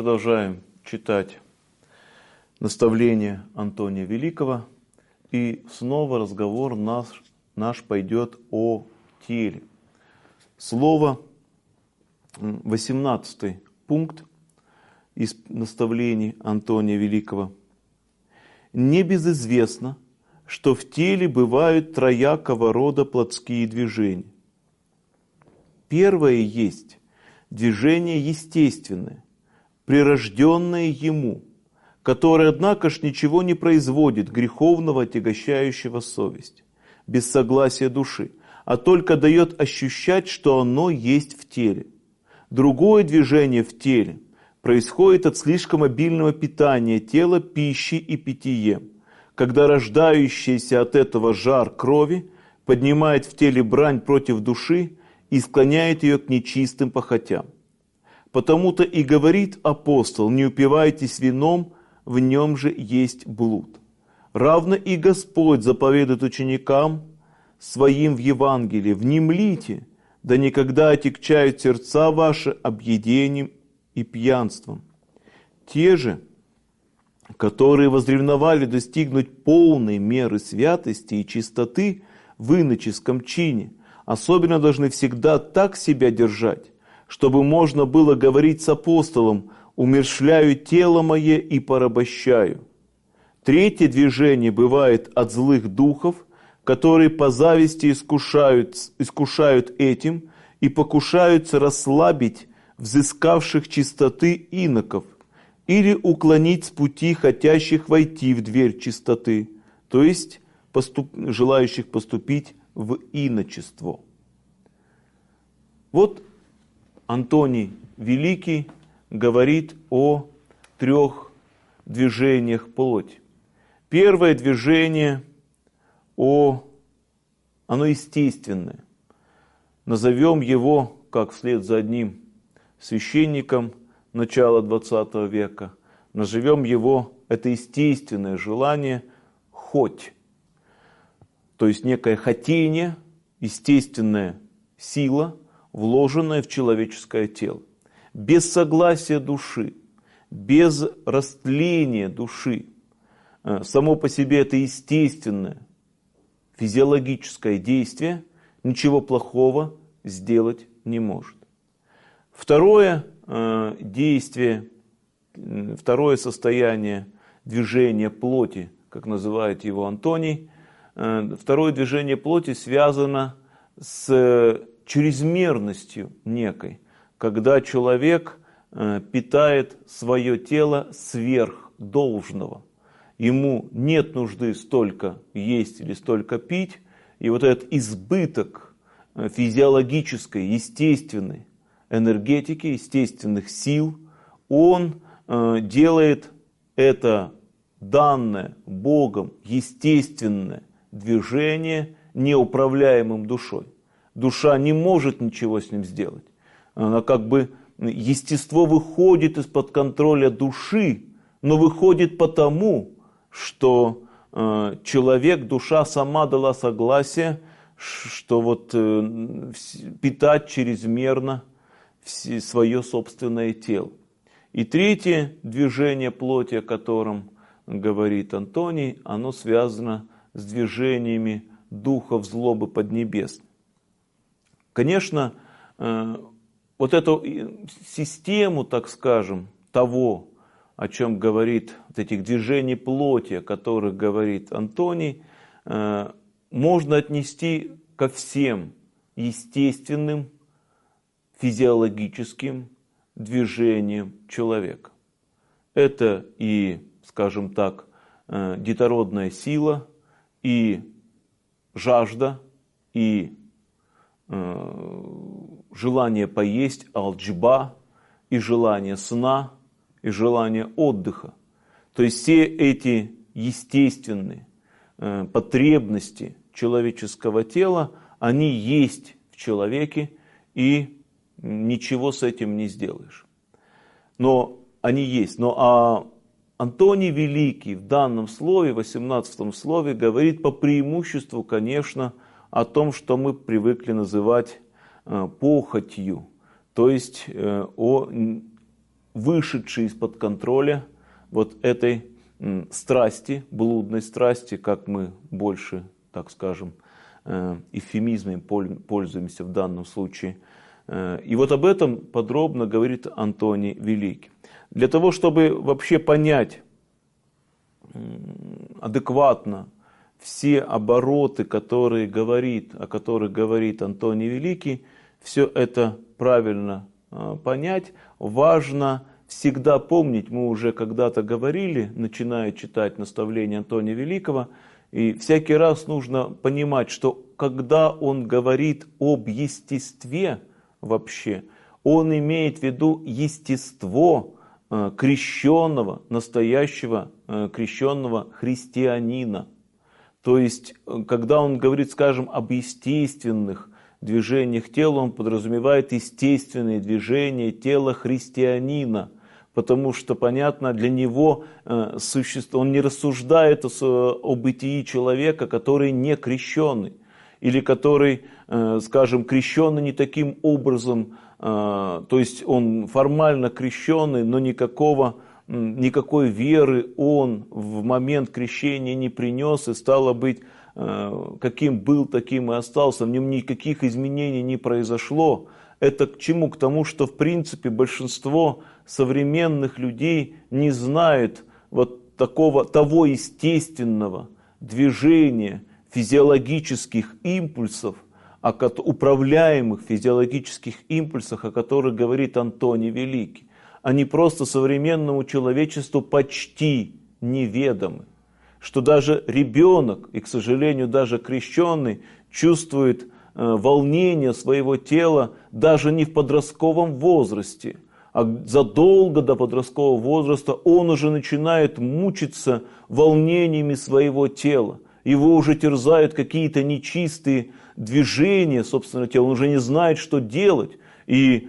продолжаем читать наставления Антония Великого. И снова разговор наш пойдет о теле. Слово, 18 пункт из наставлений Антония Великого. Небезызвестно, что в теле бывают троякого рода плотские движения. Первое есть движение естественное, прирожденное ему, которое, однако ж, ничего не производит греховного, отягощающего совесть, без согласия души, а только дает ощущать, что оно есть в теле. Другое движение в теле происходит от слишком обильного питания тела пищей и питьем, когда рождающийся от этого жар крови поднимает в теле брань против души и склоняет ее к нечистым похотям. Потому-то и говорит апостол: не упивайтесь вином, в нем же есть блуд. Равно и Господь заповедует ученикам своим в Евангелии: внемлите, да никогда отягчают сердца ваши объедением и пьянством. Те же, которые возревновали достигнуть полной меры святости и чистоты в иноческом чине, особенно должны всегда так себя держать, чтобы можно было говорить с апостолом: умерщвляю тело мое и порабощаю. Третье движение бывает от злых духов, которые по зависти искушают этим и покушаются расслабить взыскавших чистоты иноков или уклонить с пути хотящих войти в дверь чистоты, то есть желающих поступить в иночество. Вот Антоний Великий говорит о трех движениях плоти. Первое движение, оно естественное. Назовем его, как вслед за одним священником начала XX века, назовем его, это естественное желание хоть. То есть некое хотение, естественная сила, вложенная в человеческое тело. Без согласия души, без растления души. Само по себе это естественное физиологическое действие ничего плохого сделать не может. Второе действие, второе состояние движения плоти, как называет его Антоний, второе движение плоти связано с чрезмерностью некой, когда человек питает свое тело сверх должного. Ему нет нужды столько есть или столько пить, и вот этот избыток физиологической, естественной энергетики, естественных сил, он делает это данное Богом естественное движение неуправляемым душой. Душа не может ничего с ним сделать. Она как бы, естество выходит из-под контроля души, но выходит потому, что человек, душа сама дала согласие, что вот питать чрезмерно свое собственное тело. И третье движение плоти, о котором говорит Антоний, оно связано с движениями духов злобы поднебесной. Конечно, вот эту систему, так скажем, того, о чем говорит, вот этих движений плоти, о которых говорит Антоний, можно отнести ко всем естественным физиологическим движениям человека. Это и, скажем так, детородная сила, и жажда, и желание поесть, алджба, и желание сна, и желание отдыха. То есть все эти естественные потребности человеческого тела, они есть в человеке, и ничего с этим не сделаешь. Но они есть. Но Антоний Великий в данном слове, 18 слове, говорит по преимуществу, конечно, о том, что мы привыкли называть похотью, то есть о вышедший из-под контроля вот этой страсти, блудной страсти, как мы больше, так скажем, эвфемизмами пользуемся в данном случае. И вот об этом подробно говорит Антоний Великий. Для того, чтобы вообще понять адекватно все обороты, о которых говорит Антоний Великий, все это правильно понять, важно всегда помнить, мы уже когда-то говорили, начиная читать наставления Антония Великого, и всякий раз нужно понимать, что когда он говорит об естестве вообще, он имеет в виду естество крещенного, настоящего крещенного христианина. То есть, когда он говорит, скажем, об естественных движениях тела, он подразумевает естественные движения тела христианина. Потому что, понятно, для него он не рассуждает о бытии человека, который не крещенный. Или который, скажем, крещенный не таким образом, то есть он формально крещенный, но никакой веры он в момент крещения не принес, и стало быть, каким был, таким и остался, в нем никаких изменений не произошло. Это к чему? К тому, что в принципе большинство современных людей не знают вот того естественного движения физиологических импульсов, управляемых физиологических импульсах, о которых говорит Антоний Великий. Они просто современному человечеству почти неведомы. Что даже ребенок, и, к сожалению, даже крещенный, чувствует волнение своего тела даже не в подростковом возрасте, а задолго до подросткового возраста он уже начинает мучиться волнениями своего тела. Его уже терзают какие-то нечистые движения, собственно, тела. Он уже не знает, что делать. И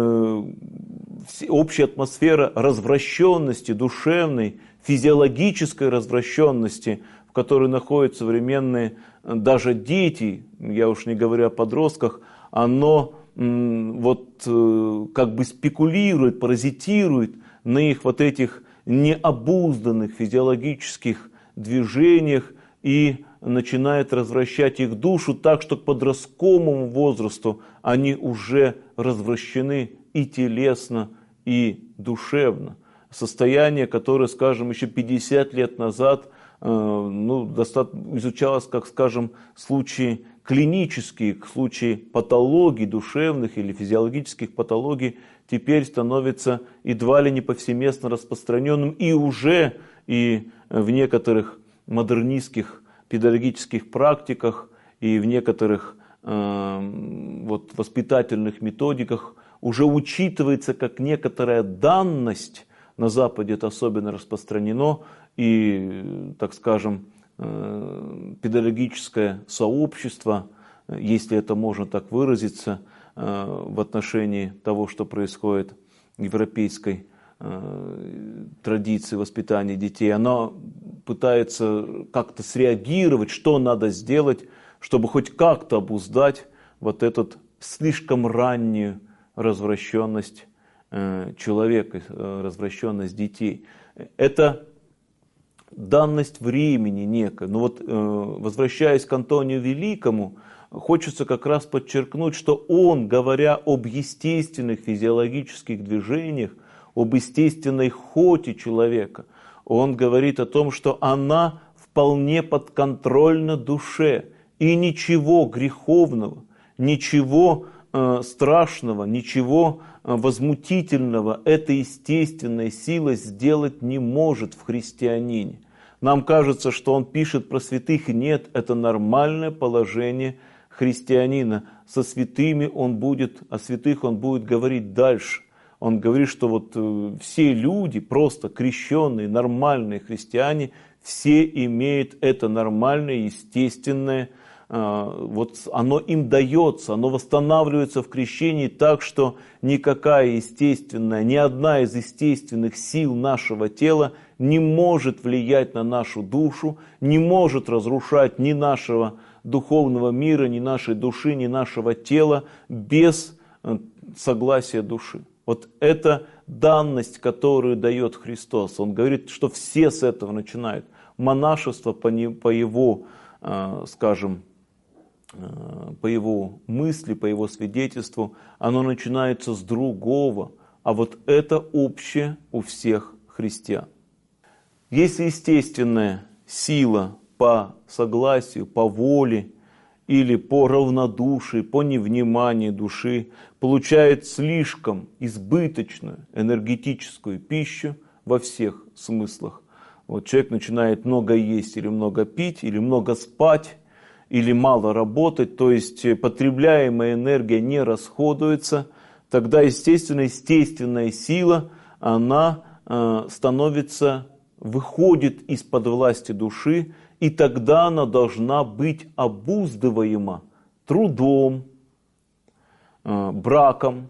общая атмосфера развращенности, душевной, физиологической развращенности, в которой находятся современные даже дети, я уж не говорю о подростках, оно как бы спекулирует, паразитирует на их вот этих необузданных физиологических движениях и начинает развращать их душу так, что к подростковому возрасту они уже развращены и телесно, и душевно. Состояние, которое, скажем, еще 50 лет назад изучалось как, скажем, случаи клинические, случаи патологий душевных или физиологических патологий, теперь становится едва ли не повсеместно распространенным и уже и в некоторых модернистских педагогических практиках и в некоторых воспитательных методиках уже учитывается как некоторая данность. На Западе это особенно распространено, и, так скажем, педагогическое сообщество, если это можно так выразиться, в отношении того, что происходит в европейской традиции воспитания детей, оно пытается как-то среагировать, что надо сделать, чтобы хоть как-то обуздать вот эту слишком раннюю развращенность человека, развращенность детей. Это данность времени некая. Но возвращаясь к Антонию Великому, хочется как раз подчеркнуть, что он, говоря об естественных физиологических движениях, об естественной хоте человека, он говорит о том, что она вполне подконтрольна душе, и ничего греховного, ничего страшного, ничего возмутительного эта естественная сила сделать не может в христианине. Нам кажется, что он пишет про святых. Нет, это нормальное положение христианина. Со святыми о святых он будет говорить дальше. Он говорит, что все люди, просто крещенные, нормальные христиане, все имеют это нормальное, естественное, оно им дается, оно восстанавливается в крещении так, что никакая естественная, ни одна из естественных сил нашего тела не может влиять на нашу душу, не может разрушать ни нашего духовного мира, ни нашей души, ни нашего тела без согласия души. Вот это данность, которую дает Христос. Он говорит, что все с этого начинают. Монашество по его, скажем, по его мысли, по его свидетельству, оно начинается с другого. А вот это общее у всех христиан. Если естественная сила по согласию, по воле или по равнодушию, по невниманию души получает слишком избыточную энергетическую пищу во всех смыслах. Вот человек начинает много есть или много пить, или много спать, или мало работать, то есть потребляемая энергия не расходуется, тогда естественная сила, она выходит из-под власти души, и тогда она должна быть обуздываема трудом, браком,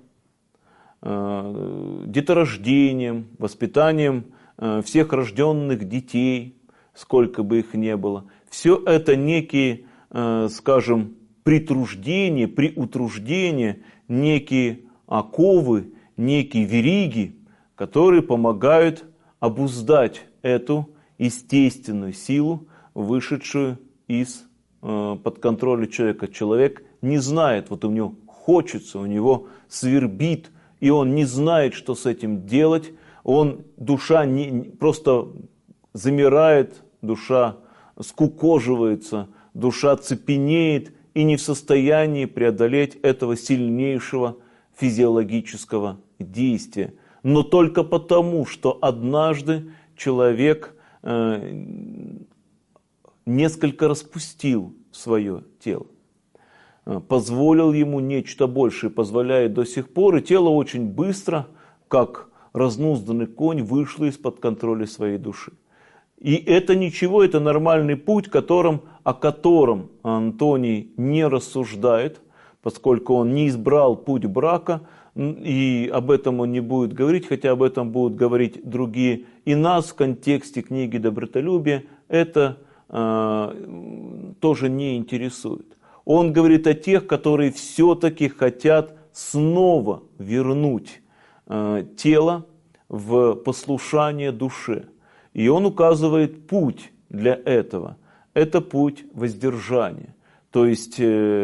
деторождением, воспитанием всех рожденных детей, сколько бы их ни было. Все это некие, скажем, притруждения, приутруждения, некие оковы, некие вериги, которые помогают обуздать эту естественную силу, вышедшую из-под контроля человека. Человек не знает, вот у него хочется, у него свербит, и он не знает, что с этим делать. Душа просто замирает, душа скукоживается, душа цепенеет и не в состоянии преодолеть этого сильнейшего физиологического действия. Но только потому, что однажды человек несколько распустил свое тело, позволил ему нечто большее, позволяет до сих пор, и тело очень быстро, как разнузданный конь, вышло из-под контроля своей души. И это ничего, это нормальный путь, о котором Антоний не рассуждает, поскольку он не избрал путь брака, и об этом он не будет говорить, хотя об этом будут говорить другие. И нас в контексте книги «Добротолюбие» это тоже не интересует. Он говорит о тех, которые все-таки хотят снова вернуть тело в послушание душе. И он указывает путь для этого. Это путь воздержания. То есть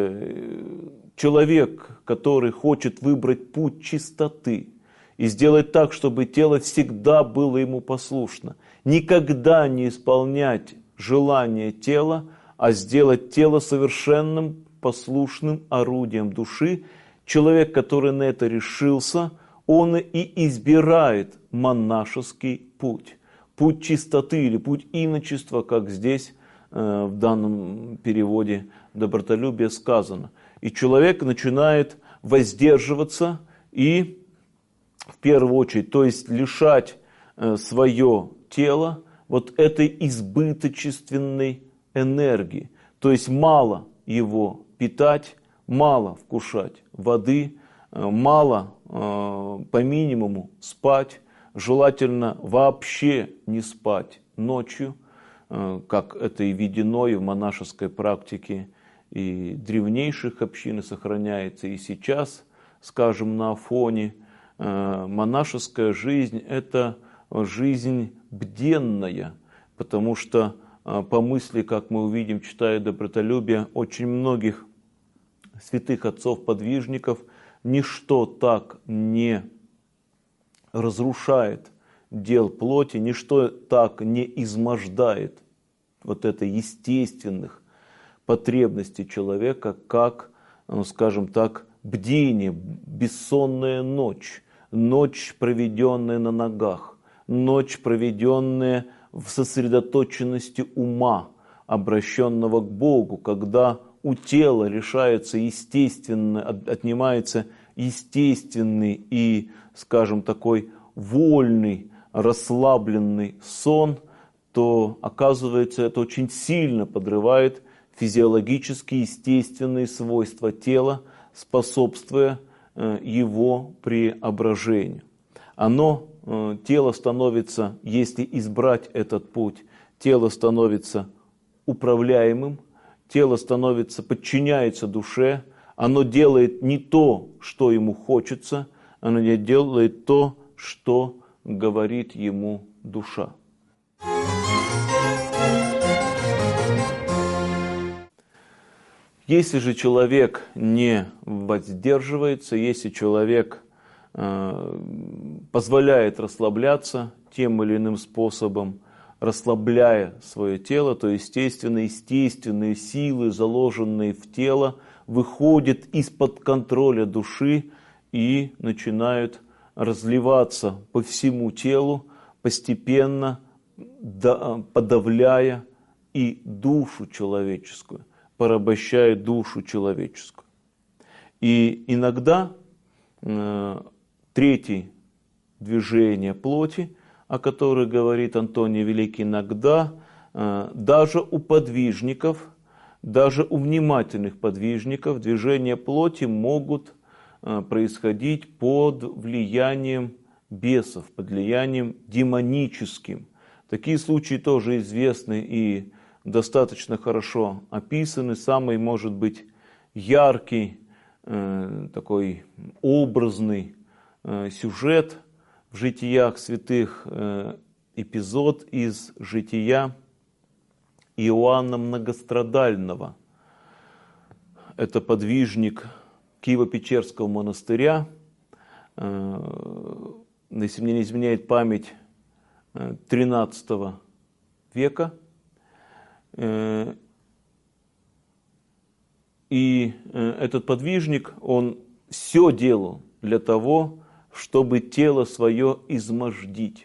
человек, который хочет выбрать путь чистоты и сделать так, чтобы тело всегда было ему послушно, никогда не исполнять желание тела, а сделать тело совершенным, послушным орудием души, человек, который на это решился, он и избирает монашеский путь. Путь чистоты или путь иночества, как здесь в данном переводе «Добротолюбие» сказано. И человек начинает воздерживаться и, в первую очередь, то есть лишать свое тело вот этой избыточественной энергии. То есть мало его питать, мало вкушать воды, мало по минимуму спать, желательно вообще не спать ночью, как это и введено и в монашеской практике и древнейших общин, сохраняется и сейчас, скажем, на Афоне. Монашеская жизнь – это жизнь бденная, потому что по мысли, как мы увидим, читая «Добротолюбие», очень многих святых отцов-подвижников ничто так не разрушает дел плоти, ничто так не измождает вот это естественных потребностей человека, как, скажем так, бдение, бессонная ночь, ночь, проведенная на ногах, ночь, проведенная в сосредоточенности ума, обращенного к Богу, когда у тела решается естественно, отнимается естественный и, скажем, такой вольный, расслабленный сон, то, оказывается, это очень сильно подрывает физиологически естественные свойства тела, способствуя его преображению. Тело становится, если избрать этот путь, тело становится управляемым, тело подчиняется душе, оно делает не то, что ему хочется, оно не делает то, что говорит ему душа. Если же человек не воздерживается, если человек позволяет расслабляться тем или иным способом, расслабляя свое тело, то естественные силы, заложенные в тело, выходят из-под контроля души и начинают разливаться по всему телу, постепенно подавляя и душу человеческую, порабощая душу человеческую. И иногда третье движение плоти, о которых говорит Антоний Великий, иногда даже у подвижников, даже у внимательных подвижников движения плоти могут происходить под влиянием бесов, под влиянием демоническим. Такие случаи тоже известны и достаточно хорошо описаны. Самый, может быть, яркий, такой образный сюжет в житиях святых, эпизод из жития Иоанна Многострадального. Это подвижник Киево-Печерского монастыря, если мне не изменяет память, XIII века. И этот подвижник, он все делал для того, чтобы тело свое измождить.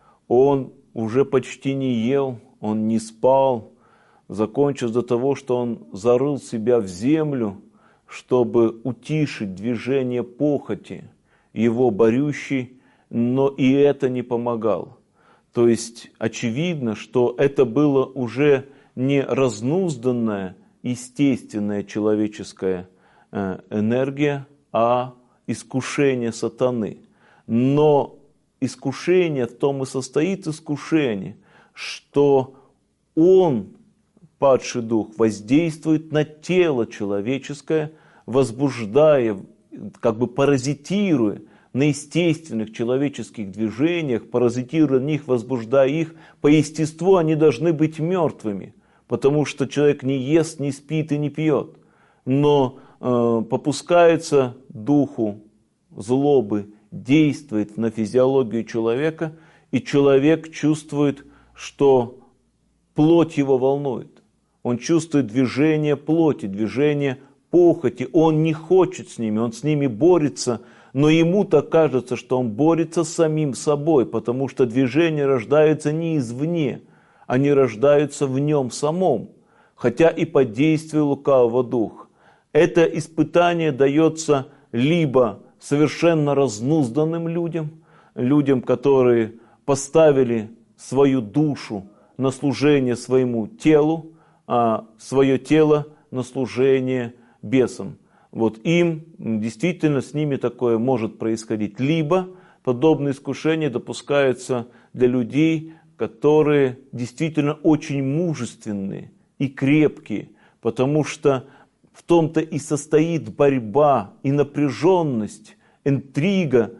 Он уже почти не ел, он не спал, закончилось до того, что он зарыл себя в землю, чтобы утишить движение похоти, его борющей, но и это не помогало. То есть очевидно, что это было уже не разнузданная, естественная человеческая энергия, а искушение сатаны. Но искушение в том и состоит искушение, что он, падший дух, воздействует на тело человеческое, возбуждая, как бы паразитируя на естественных человеческих движениях, паразитируя на них, возбуждая их. По естеству они должны быть мертвыми, потому что человек не ест, не спит и не пьет. Но попускается духу злобы, действует на физиологию человека, и человек чувствует, что плоть его волнует. Он чувствует движение плоти, движение похоти. Он не хочет с ними, он с ними борется, но ему так кажется, что он борется с самим собой, потому что движения рождаются не извне, они рождаются в нем самом, хотя и под действием лукавого духа. Это испытание дается либо совершенно разнузданным людям, людям, которые поставили свою душу на служение своему телу, а свое тело на служение бесам. Вот им действительно с ними такое может происходить. Либо подобные искушения допускаются для людей, которые действительно очень мужественные и крепкие, потому что в том-то и состоит борьба и напряженность, интрига,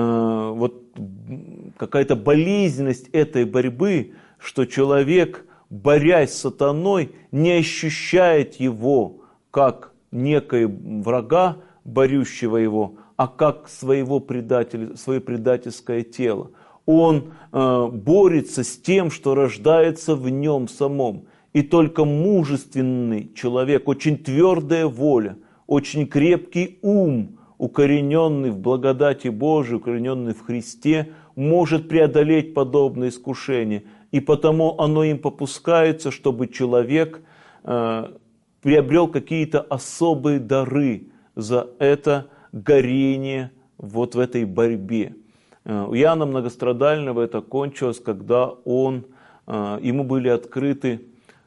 вот какая-то болезненность этой борьбы, что человек, борясь с сатаной, не ощущает его как некое врага, борющего его, а как своего предателя, свое предательское тело. Он борется с тем, что рождается в нем самом. И только мужественный человек, очень твердая воля, очень крепкий ум, укорененный в благодати Божией, укорененный в Христе, может преодолеть подобное искушение. И потому оно им попускается, чтобы человек приобрел какие-то особые дары за это горение вот в этой борьбе. У Иоанна Многострадального это кончилось, когда ему были открыты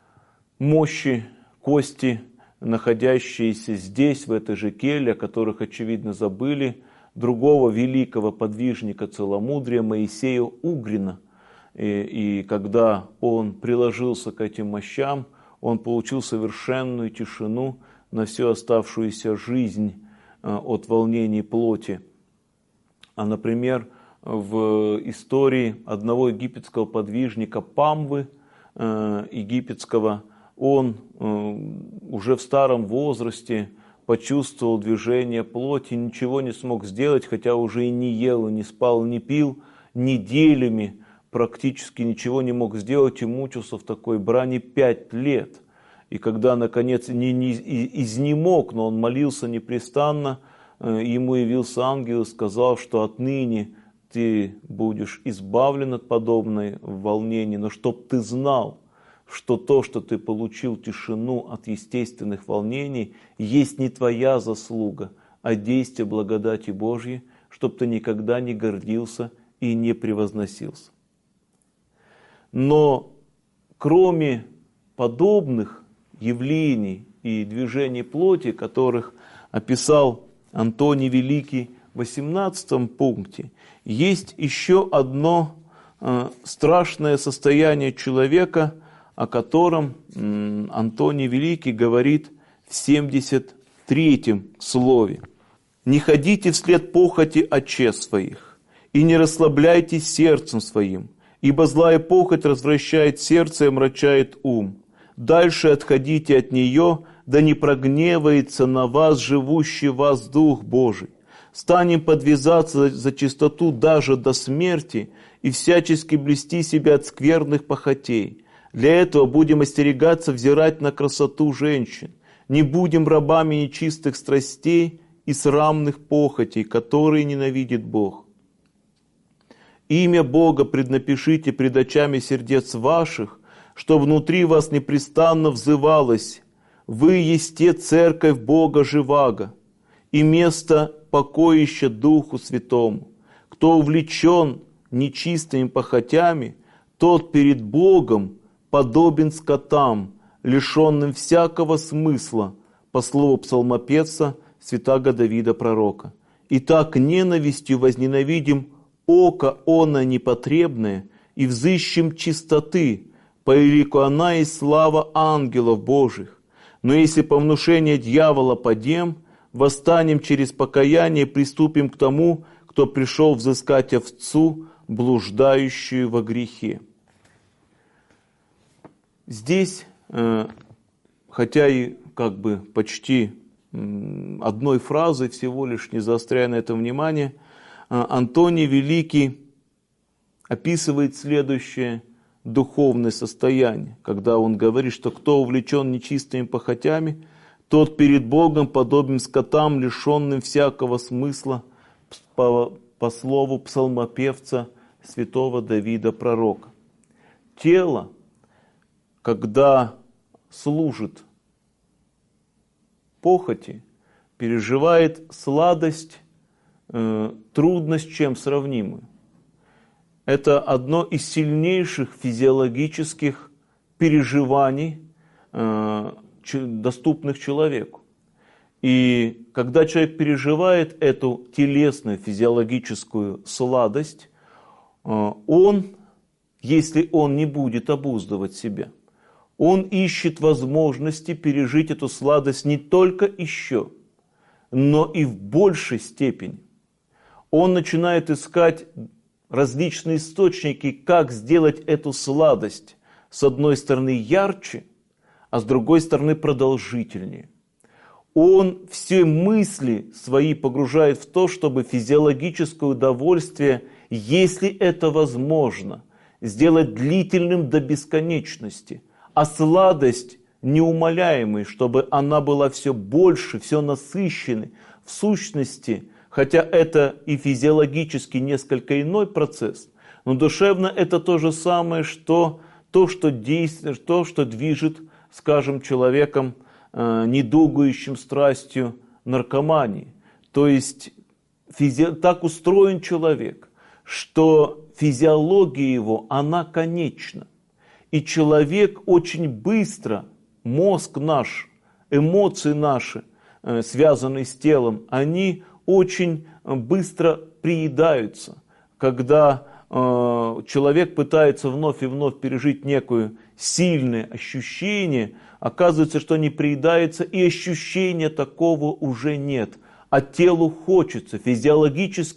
мощи, кости, находящиеся здесь, в этой же келье, о которых, очевидно, забыли, другого великого подвижника целомудрия Моисея Угрина. И когда он приложился к этим мощам, он получил совершенную тишину на всю оставшуюся жизнь от волнений плоти. А, например, в истории одного египетского подвижника Памвы, египетского, он уже в старом возрасте почувствовал движение плоти, ничего не смог сделать, хотя уже и не ел, и не спал, не пил, неделями практически ничего не мог сделать и мучился в такой брани 5 лет. И когда, наконец, не изнемог, но он молился непрестанно, ему явился ангел и сказал, что отныне ты будешь избавлен от подобной волнений, но чтоб ты знал, что то, что ты получил тишину от естественных волнений, есть не твоя заслуга, а действие благодати Божьей, чтоб ты никогда не гордился и не превозносился. Но кроме подобных явлений и движений плоти, которых описал Антоний Великий в 18 пункте, есть еще одно страшное состояние человека, о котором Антоний Великий говорит в 73-м слове. «Не ходите вслед похоти отче своих, и не расслабляйтесь сердцем своим, ибо злая похоть развращает сердце и омрачает ум. Дальше отходите от нее, да не прогневается на вас живущий в вас Дух Божий. Станем подвязаться за чистоту даже до смерти и всячески блюсти себя от скверных похотей. Для этого будем остерегаться взирать на красоту женщин. Не будем рабами нечистых страстей и срамных похотей, которые ненавидит Бог. Имя Бога преднапишите пред очами сердец ваших, что внутри вас непрестанно взывалось: вы есте церковь Бога живаго, и место покоища Духу Святому. Кто увлечен нечистыми похотями, тот перед Богом подобен скотам, лишенным всякого смысла, по слову псалмопевца святаго Давида пророка. Итак, ненавистью возненавидим око оно непотребное и взыщем чистоты, поелику она и слава ангелов Божьих. Но если по внушению дьявола падем, восстанем через покаяние и приступим к тому, кто пришел взыскать овцу, блуждающую во грехе». Здесь, хотя и как бы почти одной фразой, всего лишь не заостряя на этом внимание, Антоний Великий описывает следующее духовное состояние, когда он говорит, что кто увлечен нечистыми похотями, тот перед Богом подобен скотам, лишенным всякого смысла, по слову псалмопевца святого Давида пророка. Тело, когда служит похоти, переживает сладость, трудность, чем сравнимую. Это одно из сильнейших физиологических переживаний, доступных человеку. И когда человек переживает эту телесную физиологическую сладость, он, если он не будет обуздывать себя, он ищет возможности пережить эту сладость не только еще, но и в большей степени. Он начинает искать различные источники, как сделать эту сладость с одной стороны ярче, а с другой стороны продолжительнее. Он все мысли свои погружает в то, чтобы физиологическое удовольствие, если это возможно, сделать длительным до бесконечности, а сладость неумоляемой, чтобы она была все больше, все насыщенной. В сущности, хотя это и физиологически несколько иной процесс, но душевно это то же самое, что то, что действует, то, что движет, скажем, человеком, недугающим страстью наркомании. То есть так устроен человек, что физиология его, она конечна. И человек очень быстро, мозг наш, эмоции наши, связанные с телом, они очень быстро приедаются. Когда человек пытается вновь и вновь пережить некое сильное ощущение, оказывается, что не приедается, и ощущения такого уже нет. А телу хочется, физиологически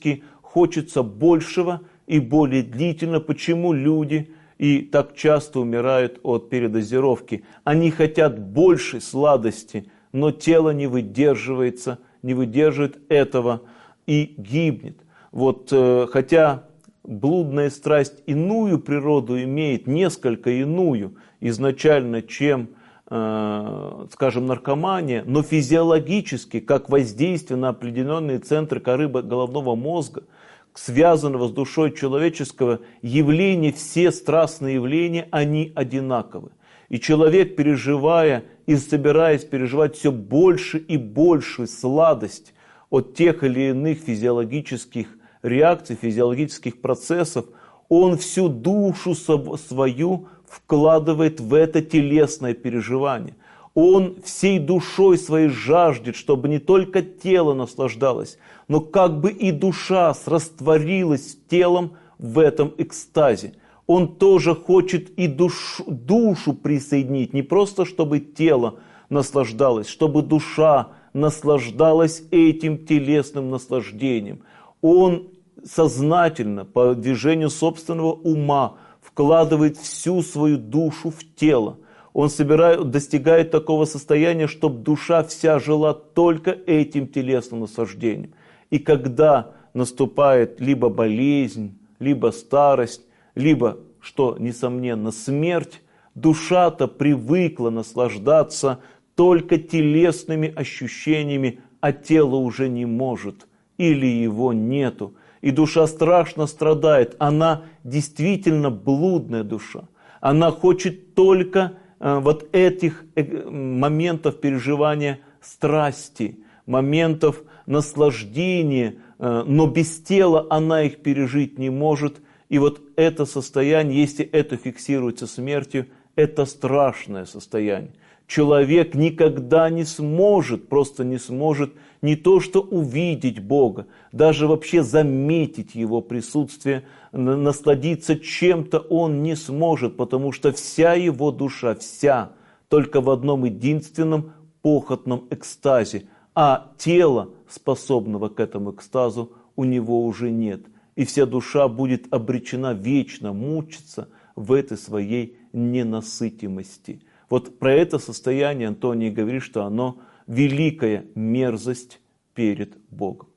хочется большего и более длительно. Почему люди и так часто умирают от передозировки? Они хотят большей сладости, но тело не выдерживает этого и гибнет. Вот, хотя блудная страсть иную природу имеет, несколько иную изначально, чем, скажем, наркомания, но физиологически, как воздействие на определенные центры коры головного мозга, связанного с душой человеческого, явления, все страстные явления, они одинаковы. И человек, переживая и собираясь переживать все больше и больше сладость от тех или иных физиологических реакций, физиологических процессов, он всю душу свою вкладывает в это телесное переживание. Он всей душой своей жаждет, чтобы не только тело наслаждалось, но как бы и душа растворилась телом в этом экстазе. Он тоже хочет и душу присоединить, не просто чтобы тело наслаждалось, чтобы душа наслаждалась этим телесным наслаждением. Он сознательно, по движению собственного ума, вкладывает всю свою душу в тело. Он достигает такого состояния, чтобы душа вся жила только этим телесным наслаждением. И когда наступает либо болезнь, либо старость, либо, что несомненно, смерть, душа-то привыкла наслаждаться только телесными ощущениями, а тело уже не может, или его нету. И душа страшно страдает, она действительно блудная душа. Она хочет только вот этих моментов переживания страсти, моментов наслаждения, но без тела она их пережить не может. И вот это состояние, если это фиксируется смертью, это страшное состояние. Человек никогда не сможет, просто не сможет не то что увидеть Бога, даже вообще заметить Его присутствие, насладиться чем-то он не сможет, потому что вся его душа, вся, только в одном единственном похотном экстазе, а тела, способного к этому экстазу, у него уже нет. И вся душа будет обречена вечно мучиться в этой своей ненасытимости. Вот про это состояние Антоний говорит, что оно великая мерзость перед Богом.